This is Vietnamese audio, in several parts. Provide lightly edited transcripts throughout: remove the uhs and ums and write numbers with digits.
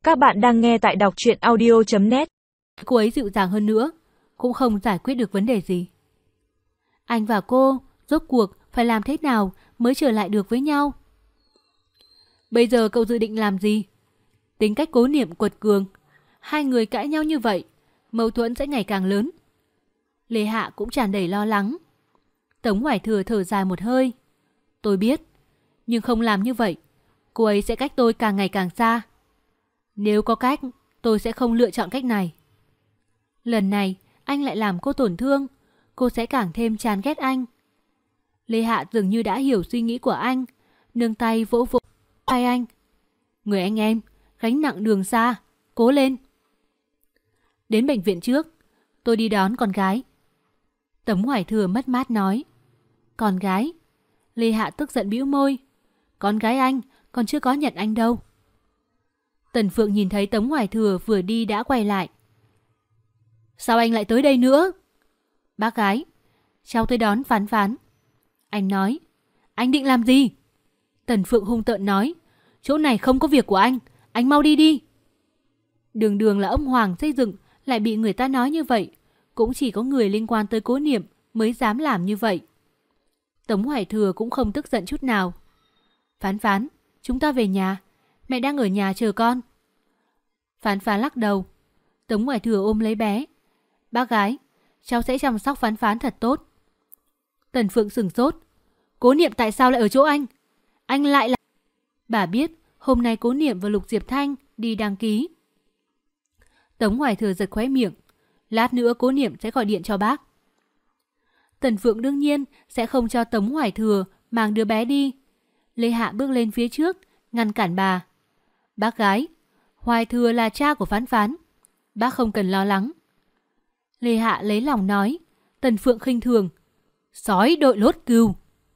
Các bạn đang nghe tại đọc truyện audio.net. Cô ấy dịu dàng hơn nữa, cũng không giải quyết được vấn đề gì. Anh và cô rốt cuộc phải làm thế nào mới trở lại được với nhau? Bây giờ cậu dự định làm gì? Tính cách Cố Niệm quật cường, hai người cãi nhau như vậy, mâu thuẫn sẽ ngày càng lớn. Lê Hạ cũng tràn đầy lo lắng. Tống Hoài Thừa thở dài một hơi. Tôi biết, nhưng không làm như vậy, cô ấy sẽ cách tôi càng ngày càng xa. Nếu có cách, tôi sẽ không lựa chọn cách này. Lần này, anh lại làm cô tổn thương, cô sẽ càng thêm chán ghét anh. Lê Hạ dường như đã hiểu suy nghĩ của anh, nâng tay vỗ vỗ vai anh. Người anh em, gánh nặng đường xa, cố lên. Đến bệnh viện trước, tôi đi đón con gái. Tống Hoài Thừa mất mát nói. Con gái? Lê Hạ tức giận bĩu môi. Con gái anh, còn chưa có nhận anh đâu. Tần Phượng nhìn thấy Tống Hoài Thừa vừa đi đã quay lại. Sao anh lại tới đây nữa? Bác gái, cháu tới đón Phán Phán. Anh nói. Anh định làm gì? Tần Phượng hung tợn nói. Chỗ này không có việc của anh mau đi đi. Đường đường là ông Hoàng xây dựng, lại bị người ta nói như vậy. Cũng chỉ có người liên quan tới Cố Niệm mới dám làm như vậy. Tống Hoài Thừa cũng không tức giận chút nào. Phán Phán, chúng ta về nhà. Mẹ đang ở nhà chờ con. Phán Phán lắc đầu. Tống Hoài Thừa ôm lấy bé. Bác gái, cháu sẽ chăm sóc Phán Phán thật tốt. Tần Phượng sửng sốt. Cố Niệm tại sao lại ở chỗ anh? Anh lại là... Bà biết hôm nay Cố Niệm và Lục Diệp Thanh đi đăng ký. Tống Hoài Thừa giật khóe miệng. Lát nữa Cố Niệm sẽ gọi điện cho bác. Tần Phượng đương nhiên sẽ không cho Tống Hoài Thừa mang đứa bé đi. Lê Hạ bước lên phía trước, ngăn cản bà. Bác gái, Hoài Thừa là cha của Phán Phán. Bác không cần lo lắng. Lê Hạ lấy lòng nói. Tần Phượng khinh thường. Sói đội lốt cừu.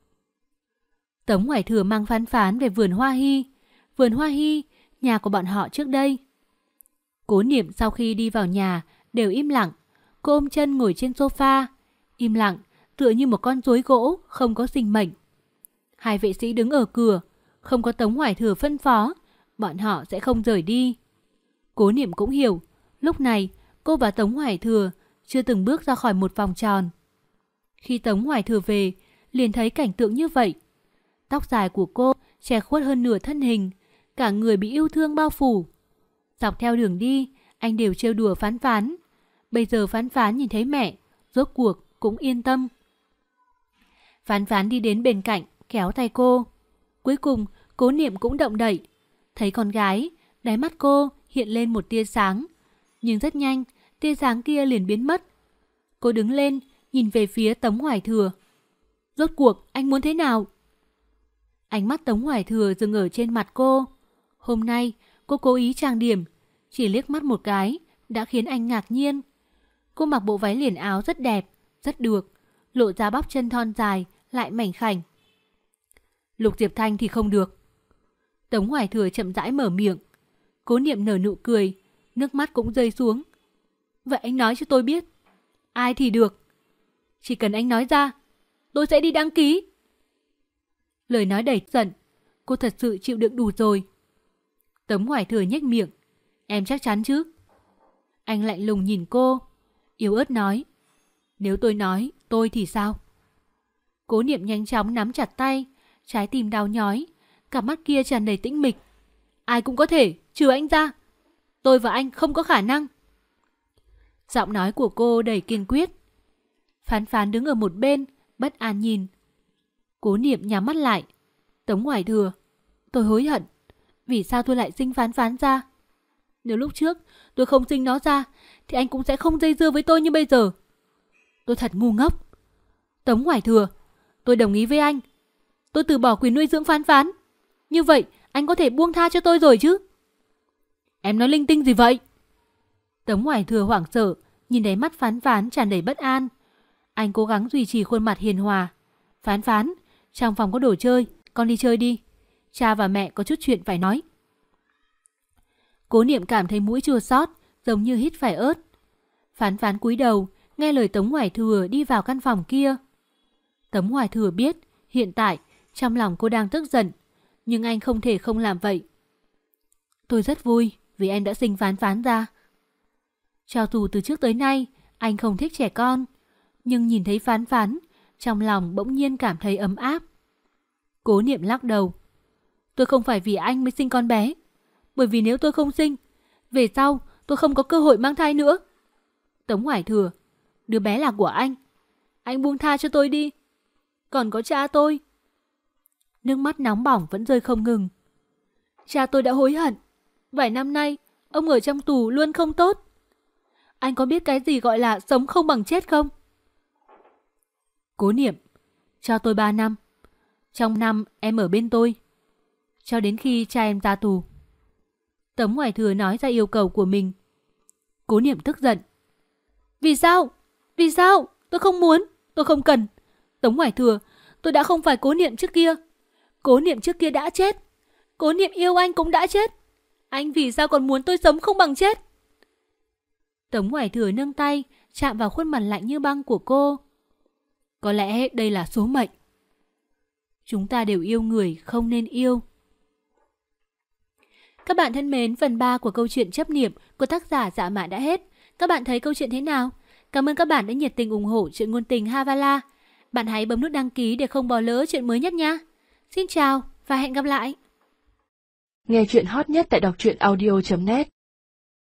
Tống Hoài Thừa mang Phán Phán về vườn Hoa Hy. Vườn Hoa Hy, nhà của bọn họ trước đây. Cố Niệm sau khi đi vào nhà đều im lặng. Cô ôm chân ngồi trên sofa, im lặng, tựa như một con rối gỗ không có sinh mệnh. Hai vệ sĩ đứng ở cửa, không có Tống Hoài Thừa phân phó, bọn họ sẽ không rời đi. Cố Niệm cũng hiểu, lúc này cô và Tống Hoài Thừa chưa từng bước ra khỏi một vòng tròn. Khi Tống Hoài Thừa về, liền thấy cảnh tượng như vậy. Tóc dài của cô che khuất hơn nửa thân hình, cả người bị yêu thương bao phủ. Dọc theo đường đi, anh đều trêu đùa Phán Phán. Bây giờ Phán Phán nhìn thấy mẹ, rốt cuộc cũng yên tâm. Phán Phán đi đến bên cạnh, kéo tay cô. Cuối cùng, Cố Niệm cũng động đậy. Thấy con gái, đáy mắt cô hiện lên một tia sáng. Nhưng rất nhanh, tia sáng kia liền biến mất. Cô đứng lên, nhìn về phía Tống Hoài Thừa. Rốt cuộc, anh muốn thế nào? Ánh mắt Tống Hoài Thừa dừng ở trên mặt cô. Hôm nay, cô cố ý trang điểm. Chỉ liếc mắt một cái, đã khiến anh ngạc nhiên. Cô mặc bộ váy liền áo rất đẹp, rất được. Lộ ra bắp chân thon dài, lại mảnh khảnh. Lục Diệp Thanh thì không được. Tống Hoài Thừa chậm rãi mở miệng. Cố Niệm nở nụ cười, nước mắt cũng rơi xuống. Vậy anh nói cho tôi biết. Ai thì được. Chỉ cần anh nói ra, tôi sẽ đi đăng ký. Lời nói đầy giận. Cô thật sự chịu đựng đủ rồi. Tống Hoài Thừa nhếch miệng. Em chắc chắn chứ? Anh lạnh lùng nhìn cô, yếu ớt nói. Nếu tôi nói tôi thì sao? Cố Niệm nhanh chóng nắm chặt tay, trái tim đau nhói, cặp mắt kia tràn đầy tĩnh mịch. Ai cũng có thể, trừ anh ra. Tôi và anh không có khả năng. Giọng nói của cô đầy kiên quyết. Phán Phán đứng ở một bên, bất an nhìn. Cố Niệm nhắm mắt lại. Tống Hoài Thừa, tôi hối hận. Vì sao tôi lại sinh Phán Phán ra? Nếu lúc trước tôi không sinh nó ra, thì anh cũng sẽ không dây dưa với tôi như bây giờ. Tôi thật ngu ngốc. Tống Hoài Thừa, tôi đồng ý với anh. Tôi từ bỏ quyền nuôi dưỡng Phán Phán. Như vậy anh có thể buông tha cho tôi rồi chứ? Em nói linh tinh gì vậy? Tống Hoài Thừa hoảng sợ, nhìn đáy mắt Phán Phán tràn đầy bất an. Anh cố gắng duy trì khuôn mặt hiền hòa. Phán Phán, trong phòng có đồ chơi, con đi chơi đi. Cha và mẹ có chút chuyện phải nói. Cố Niệm cảm thấy mũi chua xót, giống như hít phải ớt. Phán Phán cúi đầu, nghe lời Tống Hoài Thừa đi vào căn phòng kia. Tống Hoài Thừa biết, hiện tại trong lòng cô đang tức giận, nhưng anh không thể không làm vậy. Tôi rất vui, vì em đã sinh Phán Phán ra. Cho dù từ trước tới nay anh không thích trẻ con, nhưng nhìn thấy Phán Phán, trong lòng bỗng nhiên cảm thấy ấm áp. Cố Niệm lắc đầu. Tôi không phải vì anh mới sinh con bé, bởi vì nếu tôi không sinh, về sau tôi không có cơ hội mang thai nữa. Tống Hoài Thừa, đứa bé là của anh buông tha cho tôi đi. Còn có cha tôi. Nước mắt nóng bỏng vẫn rơi không ngừng. Cha tôi đã hối hận. Vài năm nay, ông ở trong tù luôn không tốt. Anh có biết cái gì gọi là sống không bằng chết không? Cố Niệm, cho tôi 3 năm. Trong năm em ở bên tôi, cho đến khi cha em ra tù. Tống Hoài Thừa nói ra yêu cầu của mình. Cố Niệm tức giận. Vì sao? Vì sao? Tôi không muốn, tôi không cần. Tống Hoài Thừa, tôi đã không phải Cố Niệm trước kia. Cố Niệm trước kia đã chết. Cố Niệm yêu anh cũng đã chết. Anh vì sao còn muốn tôi sống không bằng chết? Tống Hoài Thừa nâng tay chạm vào khuôn mặt lạnh như băng của cô. Có lẽ đây là số mệnh. Chúng ta đều yêu người không nên yêu. Các bạn thân mến, phần 3 của câu chuyện Chấp Niệm của tác giả Dạ Mạn đã hết. Các bạn thấy câu chuyện thế nào? Cảm ơn các bạn đã nhiệt tình ủng hộ chuyện ngôn tình Havala. Bạn hãy bấm nút đăng ký để không bỏ lỡ chuyện mới nhất nha. Xin chào và hẹn gặp lại. Nghe chuyện hot nhất tại đọc truyện audio.net